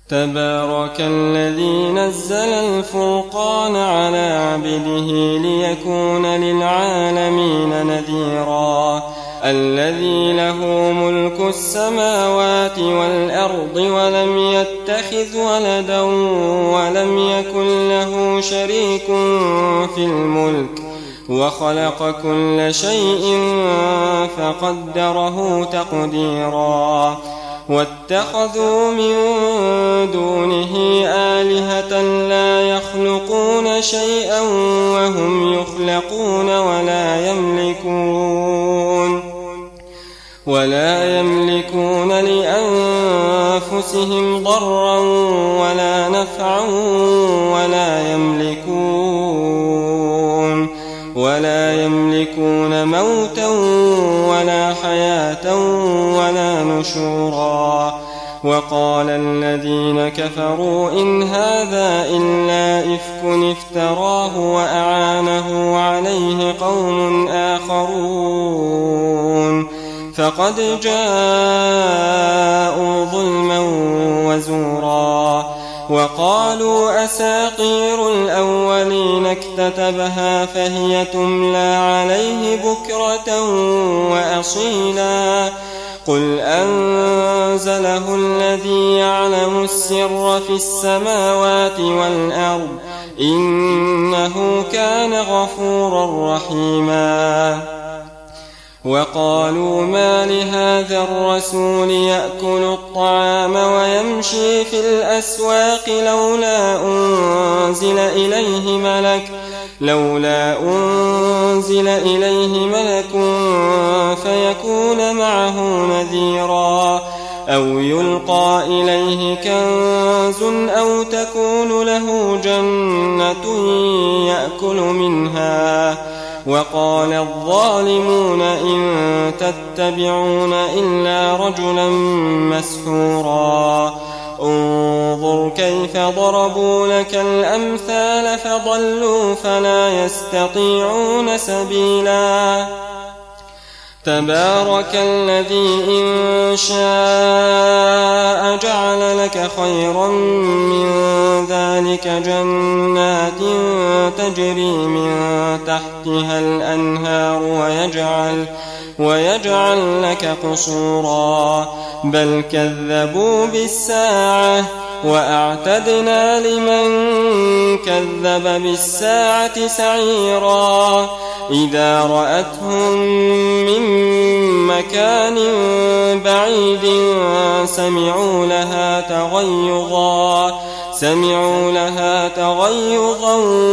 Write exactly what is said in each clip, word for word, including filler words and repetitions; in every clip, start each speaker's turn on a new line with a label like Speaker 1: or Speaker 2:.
Speaker 1: تبارك الذي نزل الفرقان على عبده ليكون للعالمين نذيرا الذي له ملك السماوات والأرض ولم يتخذ ولدا ولم يكن له شريك في الملك وخلق كل شيء فقدره تقديرا واتخذوا من دونه آلهة لا يخلقون شيئا وهم يخلقون ولا يملكون ولا يملكون لأنفسهم ضرا ولا نفعا ولا يملكون ولا يملكون موتا ولا حياة ولا نشورا وقال الذين كفروا إن هذا إلا إفك افتراه وأعانه عليه قوم آخرون فقد جاءوا ظلما وزورا وقالوا أساطير الأولين اكتتبها فهي تملى عليه بكرة وأصيلا قل أنزله الذي يعلم السر في السماوات والأرض إنه كان غفورا رحيما وقالوا ما لهذا الرسول يأكل الطعام ويمشي في الأسواق لولا أنزل إليه ملك لولا أنزل إليه ملك فيكون معه نذيرا أو يلقى إليه كنز أو تكون له جنة يأكل منها وقال الظالمون إن تتبعون إلا رجلا مسحورا انظر كيف ضربوا لك الأمثال فضلوا فلا يستطيعون سبيلا تبارك الذي إن شاء جعل لك خيرا من ذلك جنات تجري من تحتها الأنهار ويجعل, ويجعل لك قصورا بل كذبوا بالساعة وأعتدنا لمن كذب بالساعة سعيرا إذا رأتهم من مكان بعيد سمعوا لها تغيظا سمعوا لها تغيظا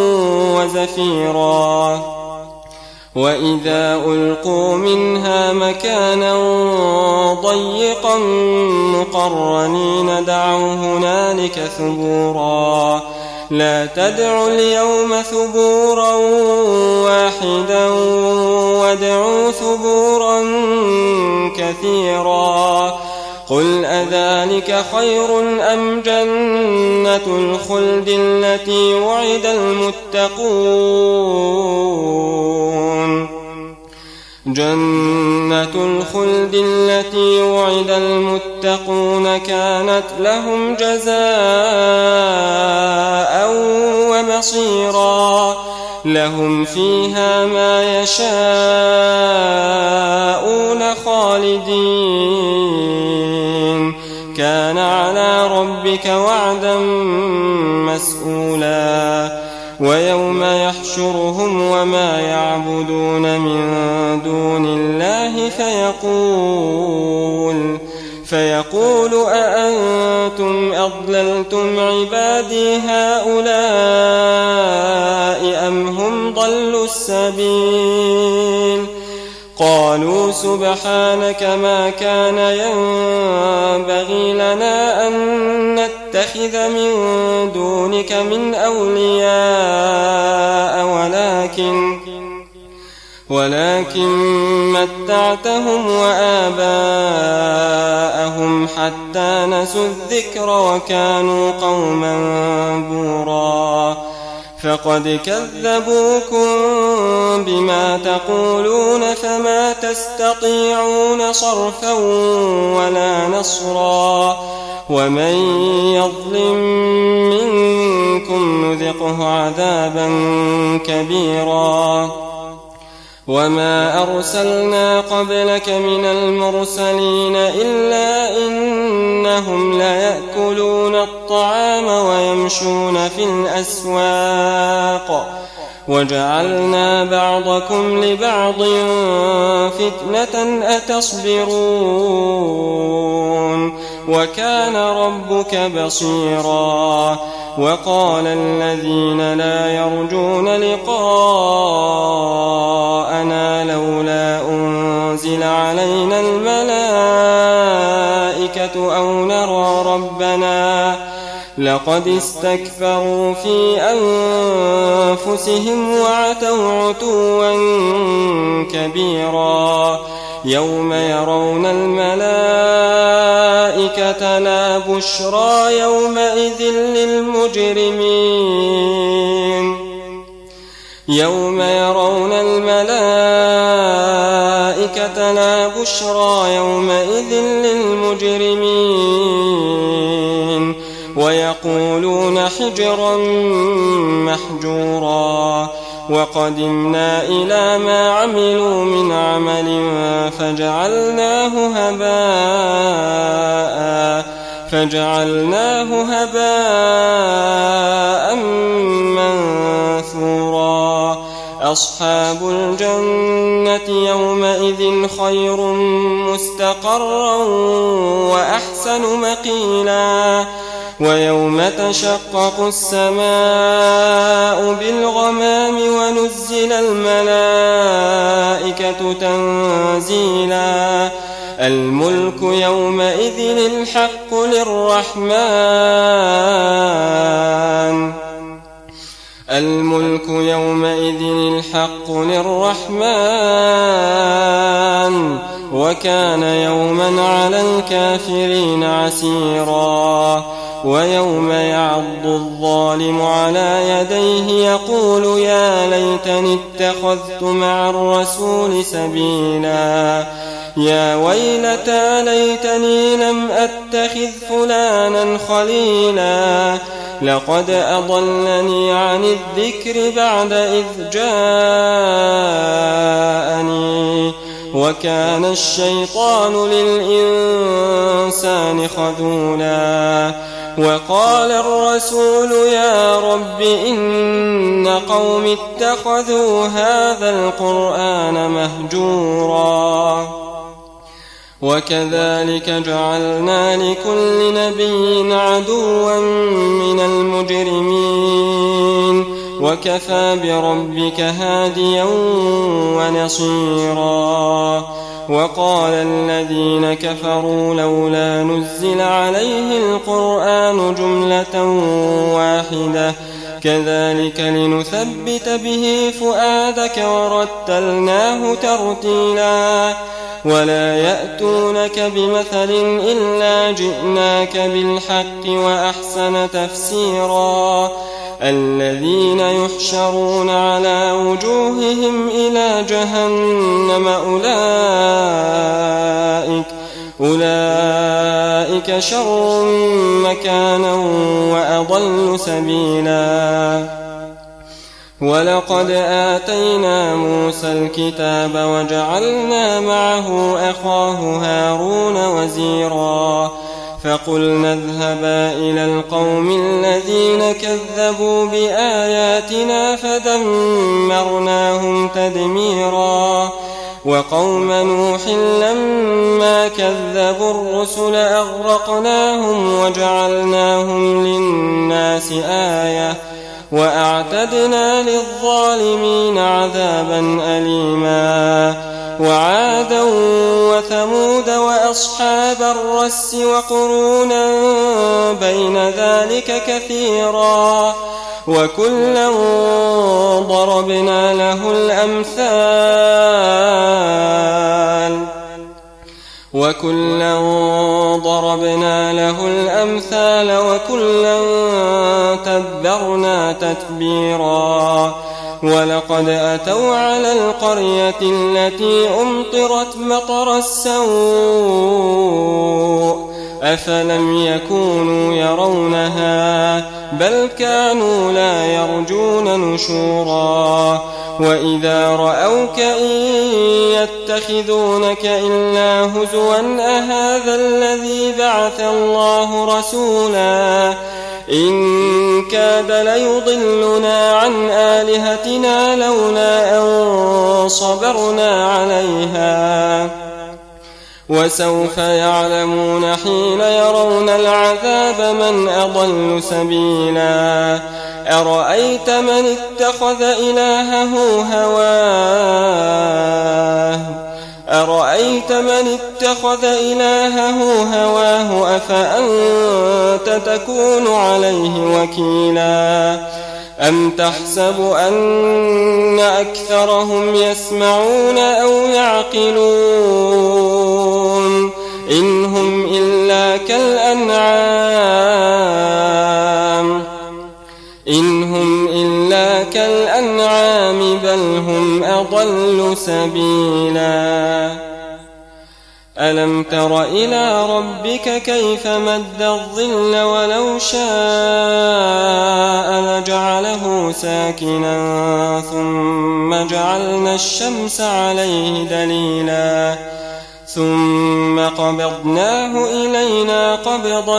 Speaker 1: وزفيرا وإذا ألقوا منها مكانا ضيقا مقرنين دعوا هنالك ثبورا لا تدعوا اليوم ثبورا واحدا وادعوا ثبورا كثيرا قل أذلك خير أم جنة الخلد التي وعد المتقون جنة الخلد التي وعد المتقون كانت لهم جزاء ومصيرا لهم فيها ما يشاءون خالدين كان على ربك وعدا مسئولا ويوم يحشرهم وما يعبدون من دون الله فيقول فيقول أأنتم أضللتم عبادي هؤلاء أم هم ضلوا السبيل قالوا سبحانك ما كان ينبغي لنا أن نتخذ من دونك من أولياء ولكن ولكن متعتهم وآباءهم حتى نسوا الذكر وكانوا قوما بورا فقد كذبوكم بما تقولون فما تستطيعون صرفا ولا نصرا ومن يظلم منكم نذقه عذابا كبيرا وما أرسلنا قبلك من المرسلين إلا إنهم ليأكلون الطعام ويمشون في الأسواق وجعلنا بعضكم لبعض فتنة أتصبرون وكان ربك بصيرا وقال الذين لا يرجون لقاءنا لولا أنزل علينا الملائكة أو نرى ربنا لقد استكبروا في أنفسهم وعتوا عتوا كبيرا يوم يرون الملائكة لا بشرى يومئذ للمجرمين يوم يرون الملائكة لا بشرى يومئذ للمجرمين ويقولون حجرا محجورا وقدمنا إلى ما عملوا من عمل فجعلناه هباء فجعلناه هباء منثورا أصحاب الجنة يومئذ خير مستقرا وأحسن مقيلا ويوم تشقق السماء بالغمام ونزل الملائكة تنزيلا الملك يومئذ الحق للرحمن الملك يومئذ الحق للرحمن وكان يوما على الكافرين عسيرا ويوم يعض الظالم على يديه يقول يا ليتني اتخذت مع الرسول سبيلا يا ويلتى ليتني لم أتخذ فلانا خليلا لقد أضلني عن الذكر بعد إذ جاءني وكان الشيطان للإنسان خذولا وقال الرسول يا رب إن قوم اتخذوا هذا القرآن مهجورا وكذلك جعلنا لكل نبي عدوا من المجرمين وكفى بربك هاديا ونصيرا وقال الذين كفروا لولا نزل عليه القرآن جملة واحدة كذلك لنثبت به فؤادك ورتلناه ترتيلا ولا يأتونك بمثل إلا جئناك بالحق وأحسن تفسيرا الذين يحشرون على وجوههم إلى جهنم أولئك أولئك شر مكانا وأضل سبيلا ولقد آتينا موسى الكتاب وجعلنا معه أخاه هارون وزيرا فقلنا اذهبا إلى القوم الذين كذبوا بآياتنا فدمرناهم تدميرا وقوم نوح لما كذبوا الرسل أغرقناهم وجعلناهم للناس آية وأعتدنا للظالمين عذابا أليما وعادا وثمود وأصحاب الرس وقرونا بين ذلك كثيرا وكلا ضربنا له الأمثال وكلا ضربنا له الأمثال وكلا تبرنا تتبيرا ولقد أتوا على القرية التي أمطرت مطر السوء أفلم يكونوا يرونها بل كانوا لا يرجون نشورا وإذا رأوك إن يتخذونك إلا هزوا أهذا الذي بعث الله رسولا إن كاد ليضلنا عن آلهتنا لولا أن صبرنا عليها وسوف يعلمون حين يرون العذاب من أضل سبيلا أرأيت من اتخذ إلهه هواه أرأيت من اتخذ إلهه هواه أفأنت تكون عليه وكيلا أم تحسب أن أكثرهم يسمعون أو يعقلون إن هم إلا كالأنعام إن هم إلا كالأنعام بل هم أضل سبيلا ألم تر إلى ربك كيف مد الظل ولو شاء لجعله ساكنا ثم جعلنا الشمس عليه دليلا ثم قبضناه إلينا قبضا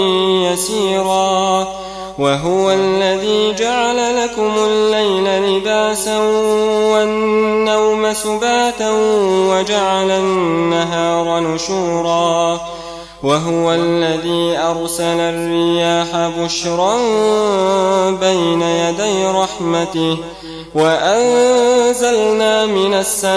Speaker 1: يسيرا وهو الذي جعل لكم الليل لباسا والنوم سباتا وجعل النهار نشورا وهو الذي أرسل الرياح بشرا بين يدي رحمته وأنزلنا من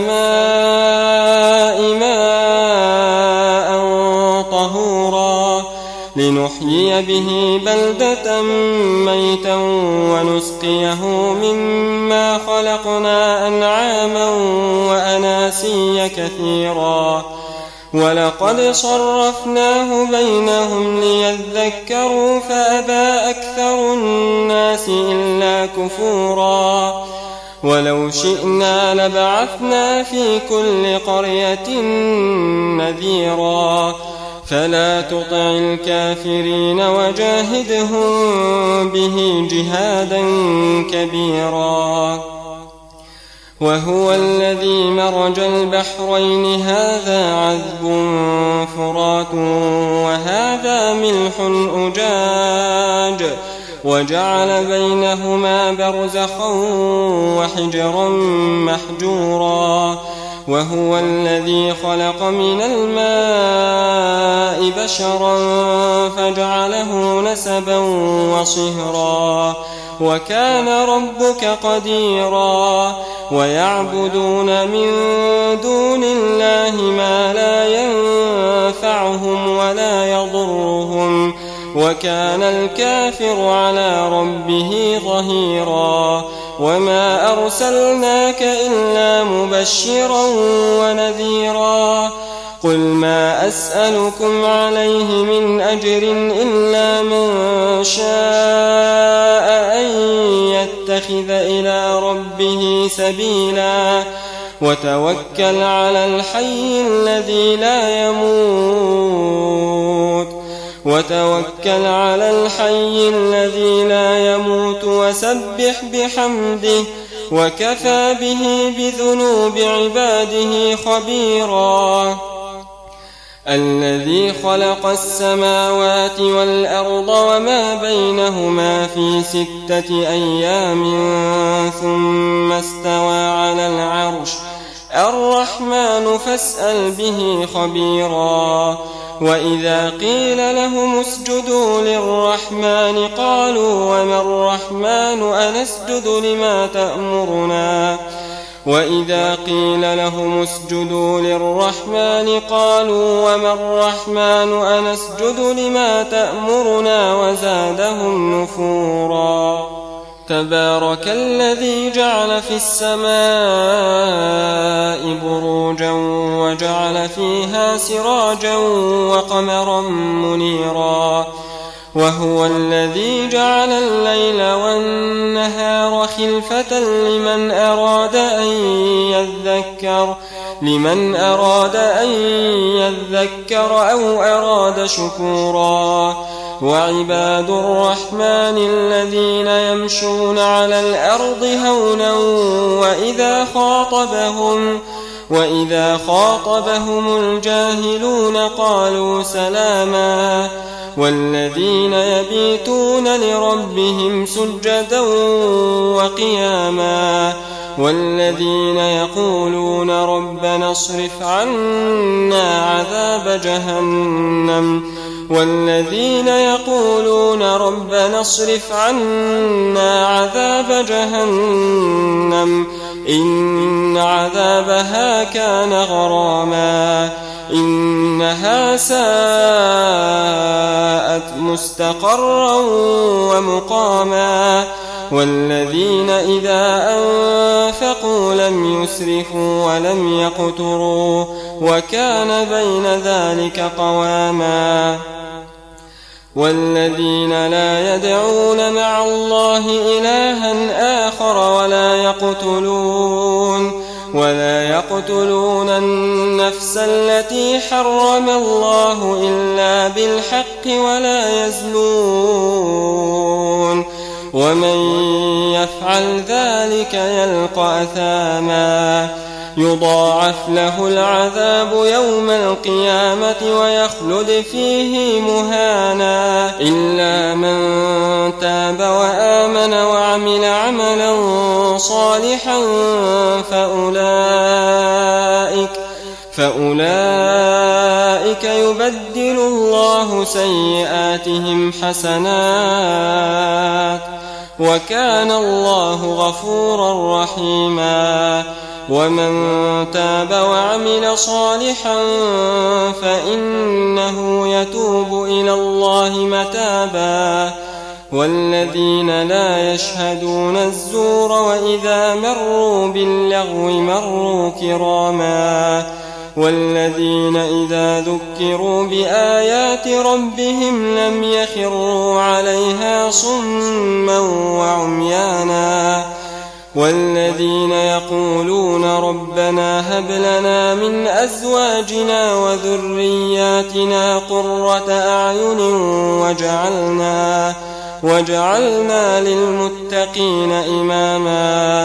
Speaker 1: السماء ماء طهورا لنحيي به بلدة ميتا ونسقيه مما خلقنا أنعاما وأناسيا كثيرا ولقد صرفناه بينهم ليذكروا فأبى أكثر الناس إلا كفورا ولو شئنا لبعثنا في كل قرية نذيرا فلا تطع الكافرين وجاهدهم به جهادا كبيرا وهو الذي مرج البحرين هذا عذب فرات وهذا ملح أجاج وجعل بينهما برزخا وحجرا محجورا وهو الذي خلق من الماء بشرا فجعله نسبا وصهرا وكان ربك قديرا ويعبدون من دون الله ما لا ينفعهم ولا يضرهم وكان الكافر على ربه ظهيرا وما أرسلناك إلا مبشرا ونذيرا قل ما أسألكم عليه من أجر إلا من شاء أن يتخذ إلى ربه سبيلا وتوكل على الحي الذي لا يموت وتوكل على الحي الذي لا يموت وسبح بحمده وكفى به بذنوب عباده خبيرا الذي خلق السماوات والأرض وما بينهما في ستة أيام ثم استوى على العرش الرحمن فاسأل به خبيرا وإذا قيل لهم اسجدوا للرحمن قالوا وما الرحمن أنسجد لما تأمرنا وإذا قيل لهم اسجدوا للرحمن قالوا وما الرحمن أنسجد لما تأمرنا وزادهم نفورا تبارك الذي جعل في السماء بروجا وجعل فيها سراجا وقمرا منيرا وهو الذي جعل الليل والنهار خلفة لمن أراد أن يذكر لمن أراد أن يذكر أو أراد شكورا وعباد الرحمن الذين يمشون على الأرض هونا وإذا خاطبهم وإذا خاطبهم الجاهلون قالوا سلاما والذين يبيتون لربهم سجدا وقياما والذين يقولون ربنا اصرف عنا عذاب جهنم والذين يقولون ربنا اصرف عنا عذاب جهنم إن عذابها كان غراما إنها ساءت مستقرا ومقاما والذين إذا أنفقوا لم يسرفوا ولم يقتروا وكان بين ذلك قواما والذين لا يدعون مع الله إلها آخر ولا يقتلون ولا يقتلون النفس التي حرم الله إلا بالحق ولا يزنون ومن يفعل ذلك يلقى أثاما يضاعف له العذاب يوم القيامة ويخلد فيه مهانا إلا من تاب وآمن وعمل عملا صالحا فأولئك فأولئك يبدل الله سيئاتهم حسنات وكان الله غفورا رحيما ومن تاب وعمل صالحا فإنه يتوب إلى الله متابا والذين لا يشهدون الزور وإذا مروا باللغو مروا كراما والذين إذا ذكروا بآيات ربهم لم يخروا عليها صما وعميانا والذين يقولون ربنا هب لنا من أزواجنا وذرياتنا قرة أعين وجعلنا وجعلنا للمتقين إماما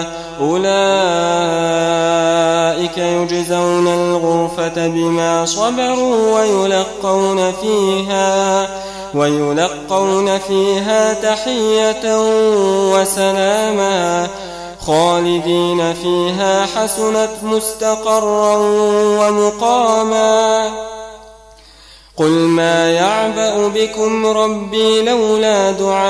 Speaker 1: أولئك يجزون الغرفة بما صبروا ويلقون فيها ويلقون فيها تحية وسلاما خالدين فيها حسنت مستقرا ومقاما قل ما يعبأ بكم ربي لولا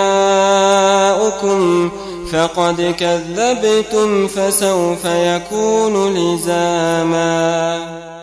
Speaker 1: دعاؤكم فقد كذبتم فسوف يكون لزاما.